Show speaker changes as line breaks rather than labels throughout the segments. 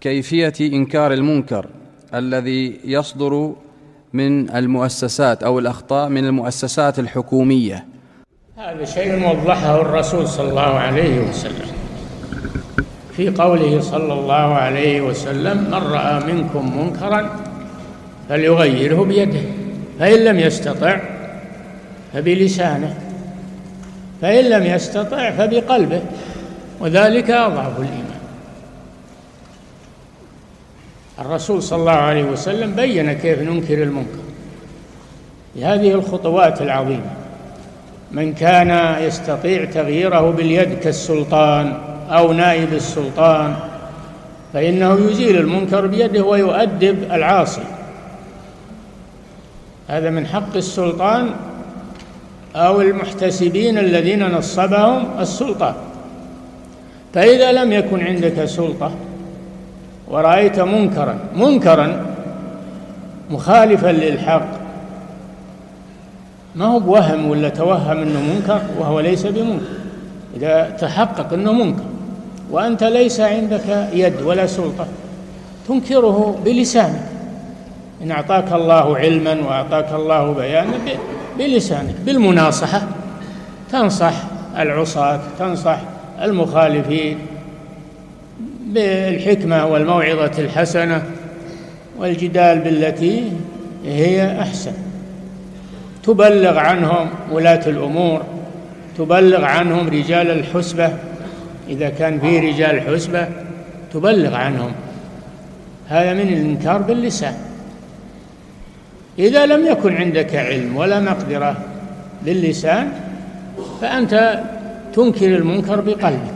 كيفية إنكار المنكر الذي يصدر من المؤسسات أو الأخطاء من المؤسسات الحكومية.
هذا شيء وضحه الرسول صلى الله عليه وسلم في قوله صلى الله عليه وسلم: من رأى منكم منكرا فليغيره بيده، فإن لم يستطع فبلسانه، فإن لم يستطع فبقلبه، وذلك أضعف الإيمان. الرسول صلى الله عليه وسلم بين كيف ننكر المنكر بهذه الخطوات العظيمة. من كان يستطيع تغييره باليد كالسلطان أو نائب السلطان فإنه يزيل المنكر بيده ويؤدب العاصي. هذا من حق السلطان أو المحتسبين الذين نصبهم السلطان. فإذا لم يكن عندك سلطة ورأيت منكرا مخالفا للحق، ما هو بوهم ولا توهم أنه منكر وهو ليس بمنكر، إذا تحقق أنه منكر وأنت ليس عندك يد ولا سلطة تنكره بلسانك. إن أعطاك الله علما وأعطاك الله بيانا بلسانك، بالمناصحة تنصح العصاة، تنصح المخالفين بالحكمة والموعظة الحسنة والجدال بالتي هي أحسن. تبلغ عنهم ولاة الأمور، تبلغ عنهم رجال الحسبة إذا كان في رجال حسبة تبلغ عنهم. هذا من الإنكار باللسان. إذا لم يكن عندك علم ولا مقدرة باللسان فأنت تنكر المنكر بقلبك.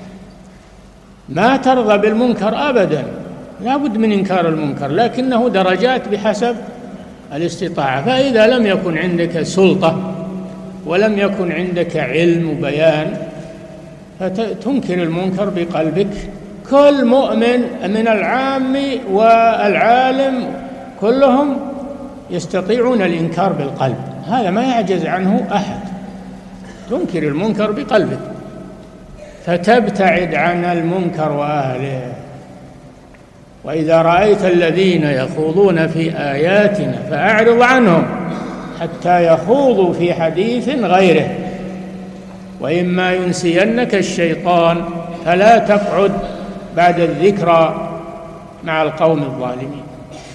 ما ترضى بالمنكر أبدا، لا بد من إنكار المنكر، لكنه درجات بحسب الاستطاعة. فإذا لم يكن عندك سلطة ولم يكن عندك علم وبيان فتنكر المنكر بقلبك. كل مؤمن من العام والعالم كلهم يستطيعون الإنكار بالقلب، هذا ما يعجز عنه أحد. تنكر المنكر بقلبك فتبتعد عن المنكر وأهله. وإذا رأيت الذين يخوضون في آياتنا فأعرض عنهم حتى يخوضوا في حديث غيره، وإما ينسينك الشيطان فلا تقعد بعد الذكرى مع القوم الظالمين.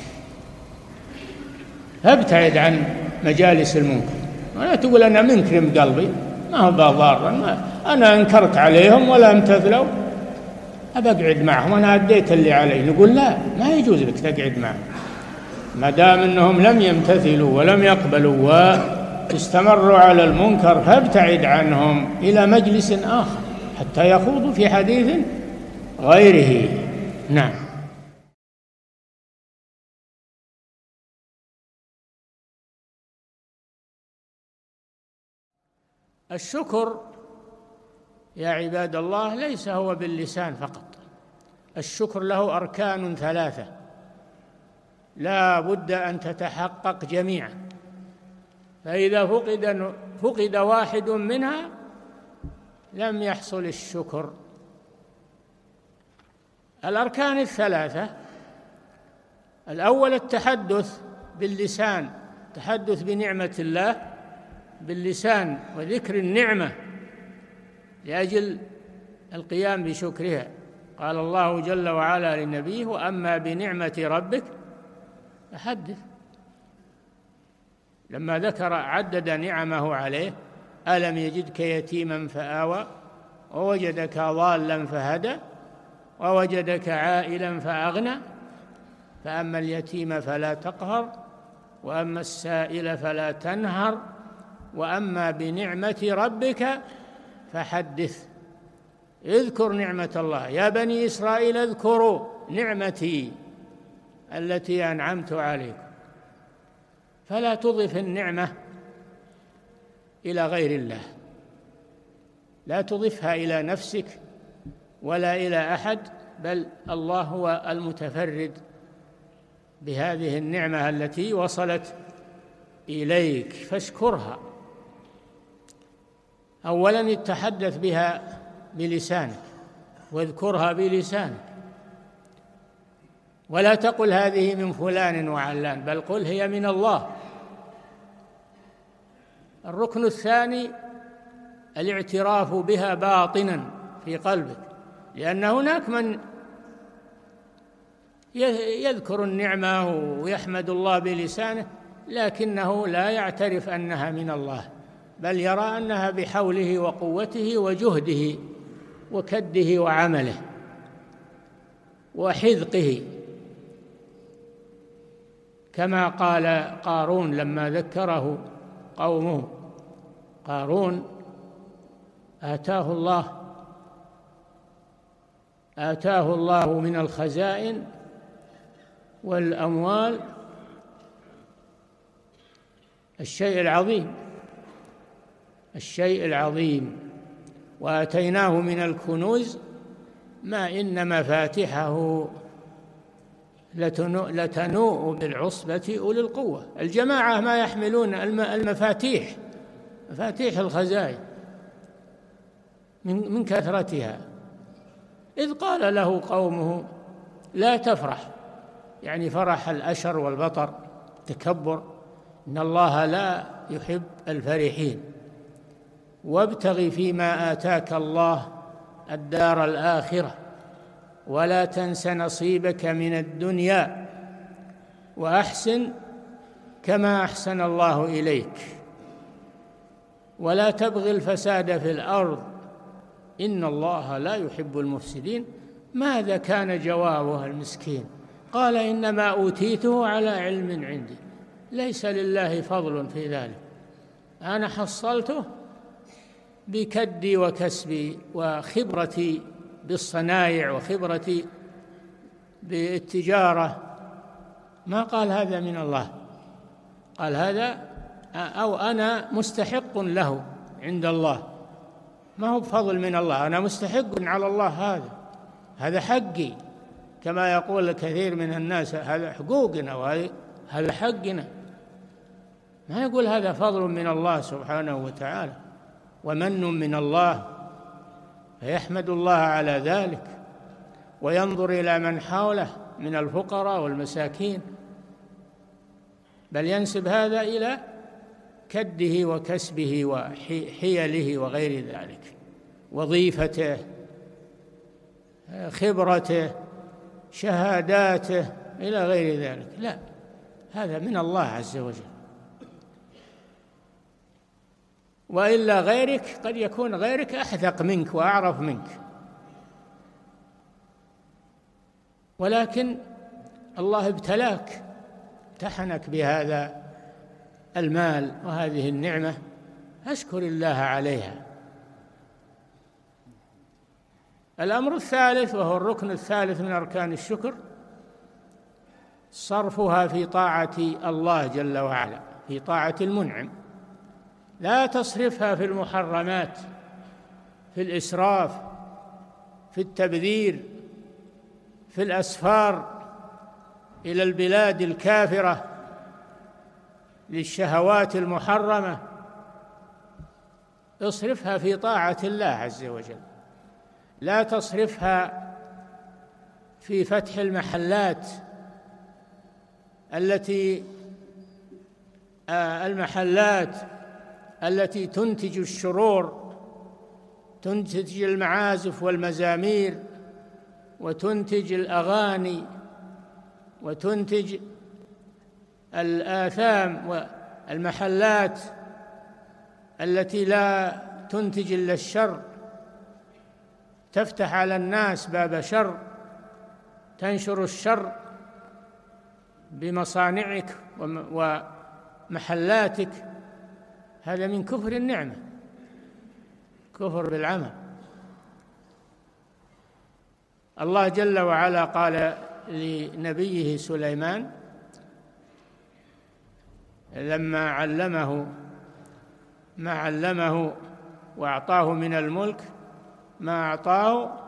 فابتعد عن مجالس المنكر، ولا تقول أنا منكرم قلبي ما هو ضارا، أنا أنكرت عليهم ولا امتثلوا أبقعد معهم، أنا أديت اللي علي. نقول لا، ما يجوز لك تقعد معهم ما دام أنهم لم يمتثلوا ولم يقبلوا واستمروا على المنكر، فابتعد عنهم إلى مجلس آخر حتى يخوضوا في حديث غيره. نعم. الشكر يا عباد الله ليس هو باللسان فقط، الشكر له أركان ثلاثة لا بد أن تتحقق جميعا، فإذا فقد واحد منها لم يحصل الشكر. الأركان الثلاثة: الأول التحدث باللسان، تحدث بنعمة الله باللسان وذكر النعمة لأجل القيام بشكرها. قال الله جل وعلا لنبيه: وأما بنعمة ربك فحدث. لما ذكر عدد نعمه عليه: ألم يجدك يتيما فآوى ووجدك ضالا فهدى ووجدك عائلا فأغنى فأما اليتيم فلا تقهر وأما السائل فلا تنهر وأما بنعمة ربك فحدث. اذكر نعمة الله، يا بني إسرائيل اذكروا نعمتي التي أنعمت عليكم. فلا تضف النعمة إلى غير الله، لا تضفها إلى نفسك ولا إلى أحد، بل الله هو المتفرد بهذه النعمة التي وصلت إليك، فاشكرها. أولاً تحدث بها بلسانك واذكرها بلسانك، ولا تقل هذه من فلان وعلان، بل قل هي من الله. الركن الثاني الاعتراف بها باطنا في قلبك، لأن هناك من يذكر النعمة ويحمد الله بلسانه لكنه لا يعترف أنها من الله، بل يرى أنها بحوله وقوته وجهده وكده وعمله وحذقه، كما قال قارون لما ذكره قومه. قارون آتاه الله من الخزائن والأموال الشيء العظيم، وآتيناه من الكنوز ما إن مفاتحه لتنوء بالعصبة أولي القوة. الجماعة ما يحملون مفاتيح الخزائن من كثرتها. إذ قال له قومه لا تفرح، يعني فرح الأشر والبطر، تكبر، إن الله لا يحب الفرحين، وابتغ فيما آتاك الله الدار الآخرة ولا تنس نصيبك من الدنيا وأحسن كما أحسن الله إليك ولا تبغ الفساد في الأرض إن الله لا يحب المفسدين. ماذا كان جوابه المسكين؟ قال إنما أوتيته على علم عندي، ليس لله فضل في ذلك، أنا حصلته بكدي وكسبي وخبرتي بالصنايع وخبرتي بالتجارة. ما قال هذا من الله، قال هذا أو أنا مستحق له عند الله، ما هو بفضل من الله، أنا مستحق على الله، هذا حقي، كما يقول كثير من الناس هذا حقوقنا وهذا حقنا. ما يقول هذا فضل من الله سبحانه وتعالى ومن من الله، فيحمد الله على ذلك وينظر إلى من حوله من الفقراء والمساكين، بل ينسب هذا إلى كده وكسبه وحيله وغير ذلك، وظيفته، خبرته، شهاداته إلى غير ذلك. لا، هذا من الله عز وجل. وإلا غيرك قد يكون غيرك أحذق منك وأعرف منك، ولكن الله ابتلاك، امتحنك بهذا المال وهذه النعمة، أشكر الله عليها. الأمر الثالث وهو الركن الثالث من أركان الشكر صرفها في طاعة الله جل وعلا، في طاعة المنعم، لا تصرفها في المحرمات، في الإسراف، في التبذير، في الأسفار إلى البلاد الكافرة للشهوات المحرمة. اصرفها في طاعة الله عز وجل، لا تصرفها في فتح المحلات التي تنتج الشرور، تنتج المعازف والمزامير، وتنتج الأغاني، وتنتج الآثام، والمحلات التي لا تنتج إلا الشر، تفتح على الناس باب شر، تنشر الشر بمصانعك ومحلاتك. هذا من كفر النعمة، كفر بالعمل. الله جل وعلا قال لنبيه سليمان لما علمه وأعطاه من الملك ما أعطاه،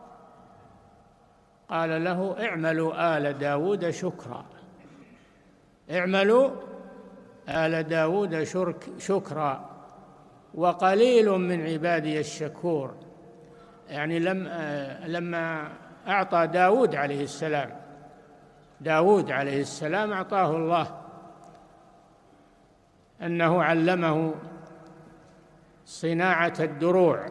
قال له اعملوا آل داود شكرا، اعملوا آل داود شكرا وقليل من عبادي الشكور. يعني لما أعطى داود عليه السلام داود عليه السلام أعطاه الله أنه علمه صناعة الدروع،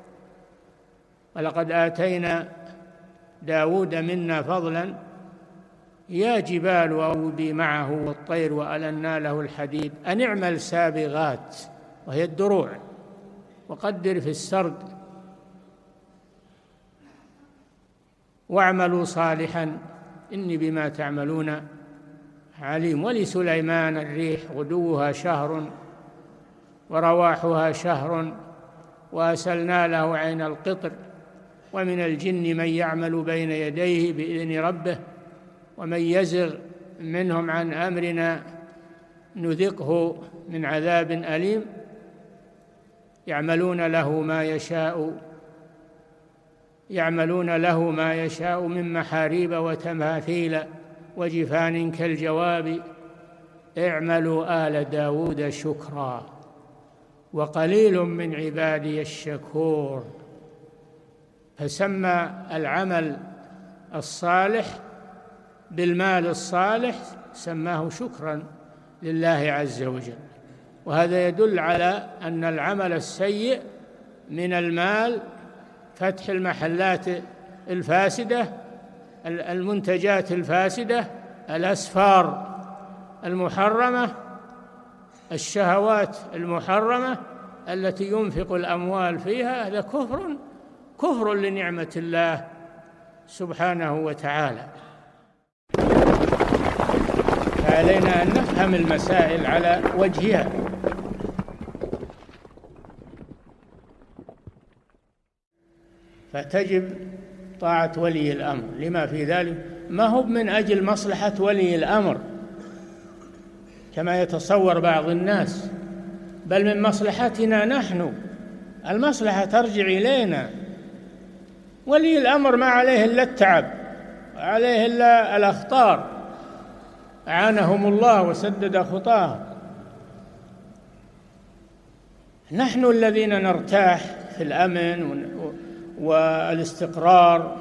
ولقد آتينا داود منا فضلا يا جبال أوبي معه والطير وألنا له الحديد أن اعمل سابغات، وهي الدروع، وقدر في السرد واعملوا صالحا إني بما تعملون عليم. ولسليمان الريح غدوها شهر ورواحها شهر وأسلنا له عين القطر ومن الجن من يعمل بين يديه بإذن ربه ومن يزغ منهم عن أمرنا نذقه من عذاب أليم يعملون له ما يشاء من محاريب وتماثيل وجفان كالجواب اعملوا آل داود شكرا وقليل من عبادي الشكور. فسمى العمل الصالح بالمال الصالح، سماه شكرا لله عز وجل. وهذا يدل على أن العمل السيء من المال فتح المحلات الفاسدة، المنتجات الفاسدة، الأسفار المحرمة، الشهوات المحرمة التي ينفق الأموال فيها، هذا كفر لنعمة الله سبحانه وتعالى. فعلينا أن نفهم المسائل على وجهها. فتجب طاعة ولي الأمر لما في ذلك، ما هو من أجل مصلحة ولي الأمر كما يتصور بعض الناس، بل من مصلحتنا نحن، المصلحة ترجع إلينا. ولي الأمر ما عليه إلا التعب، عليه إلا الأخطار، أعانهم الله وسدد خطاهم. نحن الذين نرتاح في الأمن والاستقرار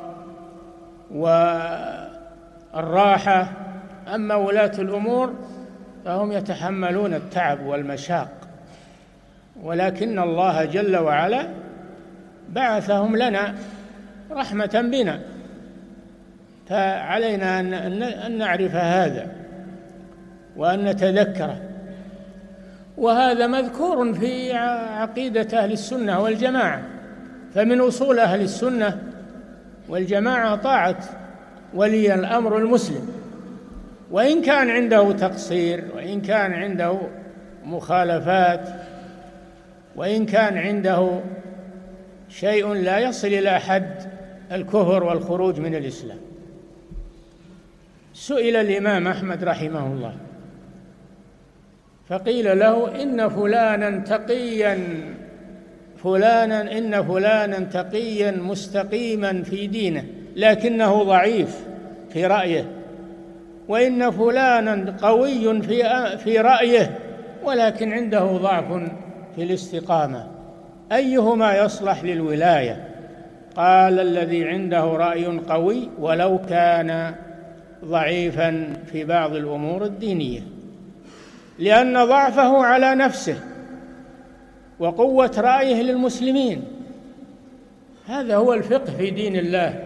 والراحة، أما ولاة الأمور فهم يتحملون التعب والمشاق، ولكن الله جل وعلا بعثهم لنا رحمة بنا، فعلينا أن نعرف هذا وأن نتذكره. وهذا مذكور في عقيدة أهل السنة والجماعة، فمن أصول أهل السنة والجماعة طاعة ولي الأمر المسلم، وإن كان عنده تقصير، وإن كان عنده مخالفات، وإن كان عنده شيء لا يصل إلى حد الكفر والخروج من الإسلام. سئل الإمام أحمد رحمه الله فقيل له إن فلانا تقيا مستقيما في دينه لكنه ضعيف في رأيه، وإن فلانا قوي في رأيه ولكن عنده ضعف في الاستقامة، أيهما يصلح للولاية؟ قال الذي عنده رأي قوي ولو كان ضعيفا في بعض الأمور الدينية، لأن ضعفه على نفسه وقوة رأيه للمسلمين. هذا هو الفقه في دين الله،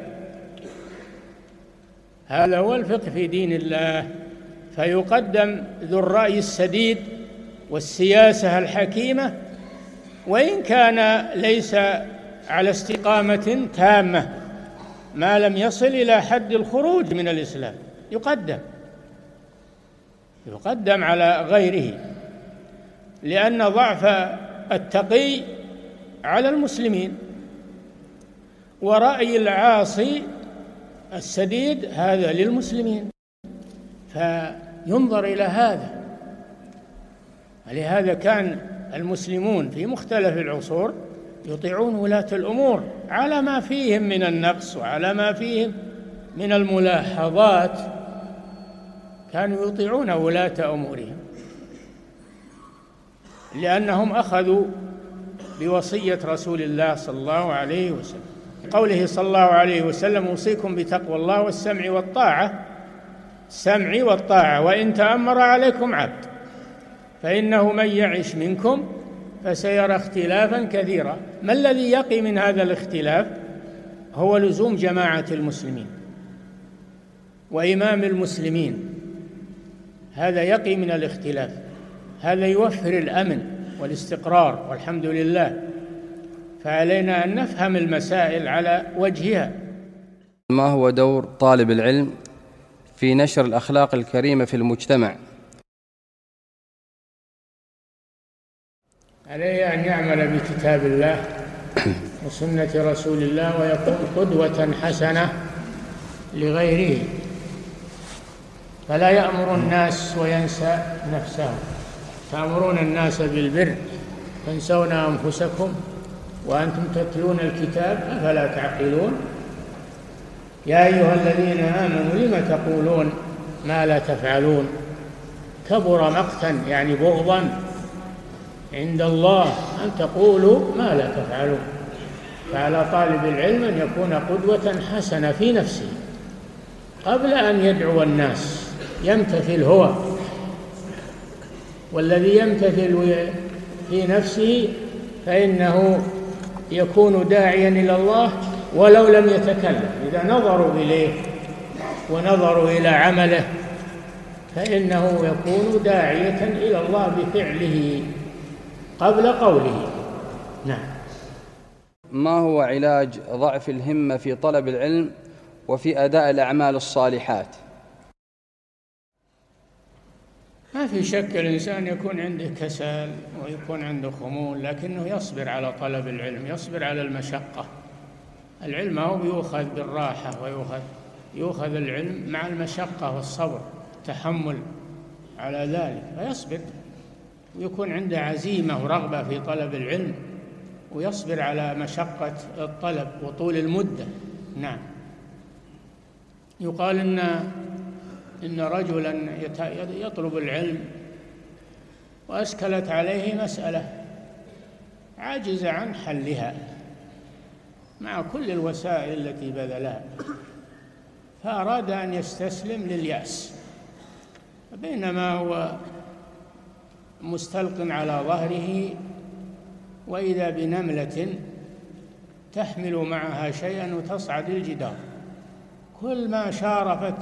هذا هو الفقه في دين الله. فيقدم ذو الرأي السديد والسياسة الحكيمة وإن كان ليس على استقامة تامة، ما لم يصل إلى حد الخروج من الإسلام يقدم على غيره، لأن ضعف التقي على المسلمين ورأي العاصي السديد هذا للمسلمين، فينظر إلى هذا. ولهذا كان المسلمون في مختلف العصور يطيعون ولاة الأمور على ما فيهم من النقص وعلى ما فيهم من الملاحظات، كانوا يطيعون ولاة أمورهم لأنهم أخذوا بوصية رسول الله صلى الله عليه وسلم، قوله صلى الله عليه وسلم: أوصيكم بتقوى الله والسمع والطاعة. السمع والطاعة، وإن تأمر عليكم عبد، فإنه من يعش منكم فسيرى اختلافا كثيرا. ما الذي يقي من هذا الاختلاف؟ هو لزوم جماعة المسلمين وإمام المسلمين، هذا يقي من الاختلاف، هذا يوفر الأمن والاستقرار، والحمد لله. فعلينا أن نفهم المسائل على وجهها.
ما هو دور طالب العلم في نشر الأخلاق الكريمة في المجتمع؟
عليه أن يعمل بكتاب الله وسنة رسول الله، ويكون قدوة حسنة لغيره، فلا يأمر الناس وينسى نفسه. تأمرون الناس بالبر تنسون أنفسكم وأنتم تتلون الكتاب أفلا تعقلون. يا أيها الذين آمنوا لم تقولون ما لا تفعلون، كبر مقتا يعني بغضا عند الله أن تقولوا ما لا تفعلون. فعلى طالب العلم أن يكون قدوة حسنة في نفسه قبل أن يدعو الناس، يمتثل هو، والذي يمتثل في نفسه فإنه يكون داعيا إلى الله ولو لم يتكلم. إذا نظروا إليه ونظروا إلى عمله فإنه يكون داعية إلى الله بفعله قبل قوله. نعم.
ما هو علاج ضعف الهمة في طلب العلم وفي أداء الأعمال الصالحات؟
ما في شك الإنسان يكون عنده كسل ويكون عنده خمول، لكنه يصبر على طلب العلم، يصبر على المشقة. العلم هو يؤخذ بالراحة، يؤخذ العلم مع المشقة والصبر، التحمل على ذلك، فيصبر ويكون عنده عزيمة ورغبة في طلب العلم، ويصبر على مشقة الطلب وطول المدة. نعم. يقال إن رجلا يطلب العلم وأشكلت عليه مسألة عاجز عن حلها مع كل الوسائل التي بذلها، فأراد أن يستسلم لليأس، بينما هو مستلق على ظهره وإذا بنملة تحمل معها شيئا وتصعد الجدار، كل ما شارفت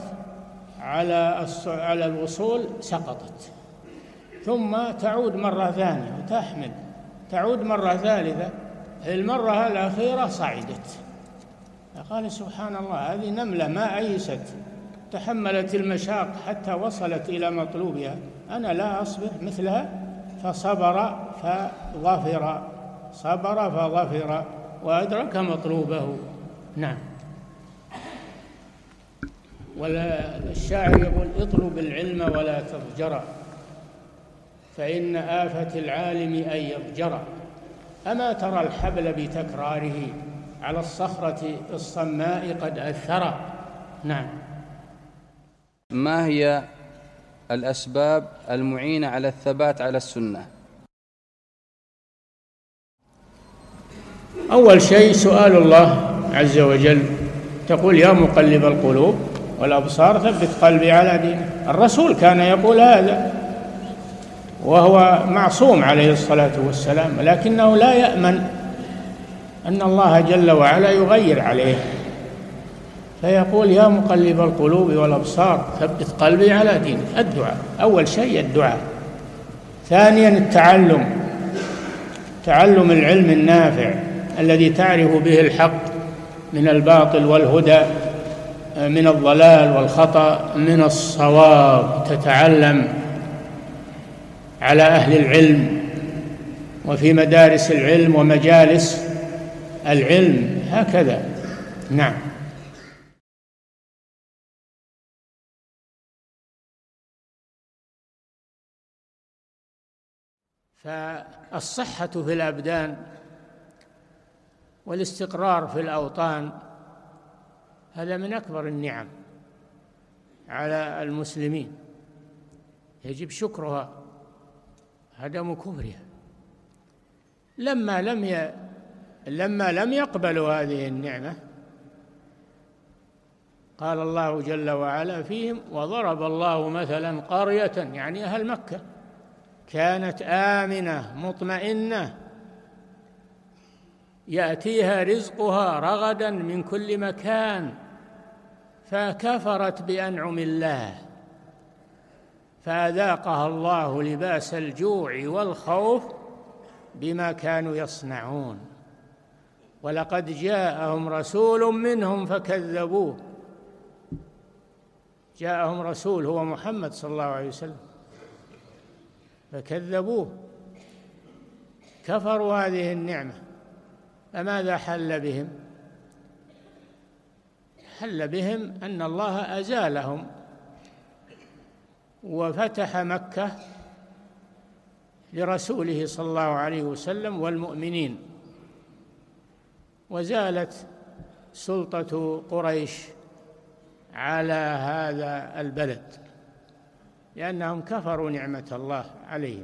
على الوصول سقطت، ثم تعود مرة ثانية وتحمل، تعود مرة ثالثة، المرة الأخيرة صعدت. قال سبحان الله، هذه نملة ما أيست، تحملت المشاق حتى وصلت إلى مطلوبها، أنا لا أصبر مثلها. فصبر فظفر، صبر فظفر وأدرك مطلوبه. نعم. والشاعر يقول: اطلب العلم ولا تضجر، فإن آفة العالم أن يضجر. أما ترى الحبل بتكراره على الصخرة الصماء قد أثر. نعم.
ما هي الأسباب المعينة على الثبات على السنة؟
أول شيء سؤال الله عز وجل، تقول: يا مقلب القلوب والأبصار ثبت قلبي على دينك. الرسول كان يقول هذا وهو معصوم عليه الصلاة والسلام، لكنه لا يأمن أن الله جل وعلا يغير عليه، فيقول: يا مقلب القلوب والأبصار ثبت قلبي على دينك. الدعاء أول شيء، الدعاء. ثانيا تعلم العلم النافع الذي تعرف به الحق من الباطل والهدى، من الضلال والخطأ، من الصواب، تتعلم على أهل العلم وفي مدارس العلم ومجالس العلم، هكذا. نعم. فالصحة في الأبدان والاستقرار في الأوطان هذا من أكبر النعم على المسلمين، يجب شكرها، عدم كفرها. لما لم يقبلوا هذه النعمة قال الله جل وعلا فيهم: وضرب الله مثلا قرية، يعني أهل مكة، كانت آمنة مطمئنة يأتيها رزقها رغدا من كل مكان فكفرت بأنعم الله فأذاقها الله لباس الجوع والخوف بما كانوا يصنعون. ولقد جاءهم رسول منهم فكذبوه. جاءهم رسول هو محمد صلى الله عليه وسلم فكذبوه، كفروا هذه النعمة. فماذا حل بهم؟ حل بهم أن الله أزالهم وفتح مكة لرسوله صلى الله عليه وسلم والمؤمنين، وزالت سلطة قريش على هذا البلد لأنهم كفروا نعمة الله عليهم.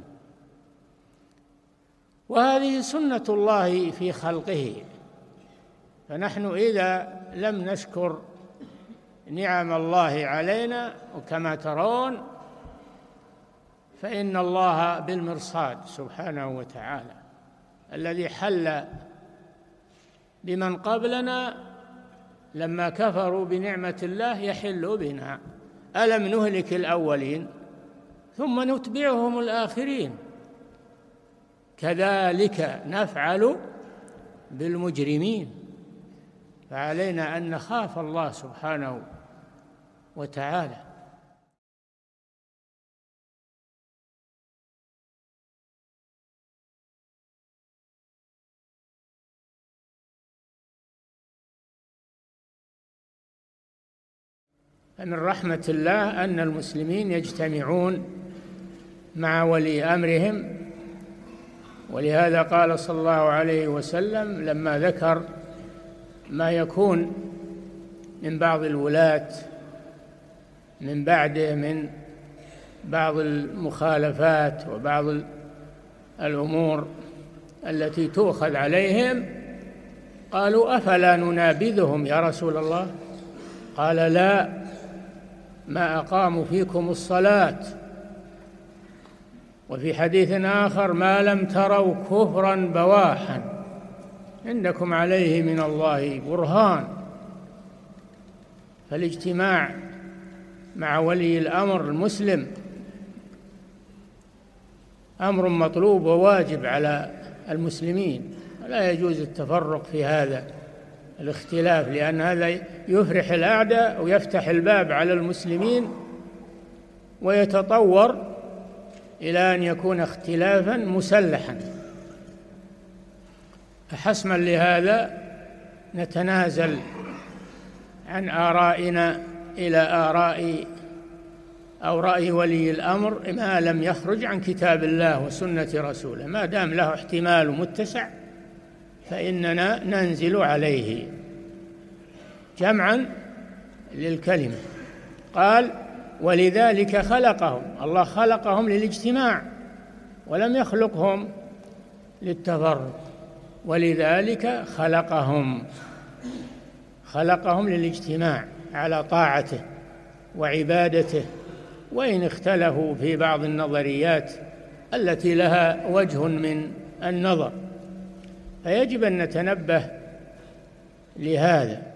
وهذه سنة الله في خلقه، فنحن إذا لم نشكر نعم الله علينا وكما ترون فإن الله بالمرصاد سبحانه وتعالى. الذي حل بمن قبلنا لما كفروا بنعمة الله يحل بنا. ألم نهلك الأولين ثم نتبعهم الآخرين كذلك نفعل بالمجرمين. فعلينا أن نخاف الله سبحانه وتعالى. فمن رحمة الله أن المسلمين يجتمعون مع ولي أمرهم، ولهذا قال صلى الله عليه وسلم لما ذكر ما يكون من بعض الولاة من بعده من بعض المخالفات وبعض الأمور التي تؤخذ عليهم، قالوا: أفلا ننابذهم يا رسول الله؟ قال: لا، ما أقاموا فيكم الصلاة. وفي حديث آخر: ما لم تروا كفرا بواحا عندكم عليه من الله برهان. فالاجتماع مع ولي الأمر المسلم أمر مطلوب وواجب على المسلمين، لا يجوز التفرق في هذا الاختلاف، لأن هذا يفرح الأعداء ويفتح الباب على المسلمين ويتطور إلى أن يكون اختلافا مسلحا. فحسما لهذا نتنازل عن آرائنا إلى آراء أو رأي ولي الأمر ما لم يخرج عن كتاب الله وسنة رسوله. ما دام له احتمال متسع فإننا ننزل عليه جمعا للكلمة. قال: ولذلك خلقهم. الله خلقهم للاجتماع ولم يخلقهم للتفرق، ولذلك خلقهم للاجتماع على طاعته وعبادته، وإن اختلفوا في بعض النظريات التي لها وجه من النظر. فيجب أن نتنبه لهذا.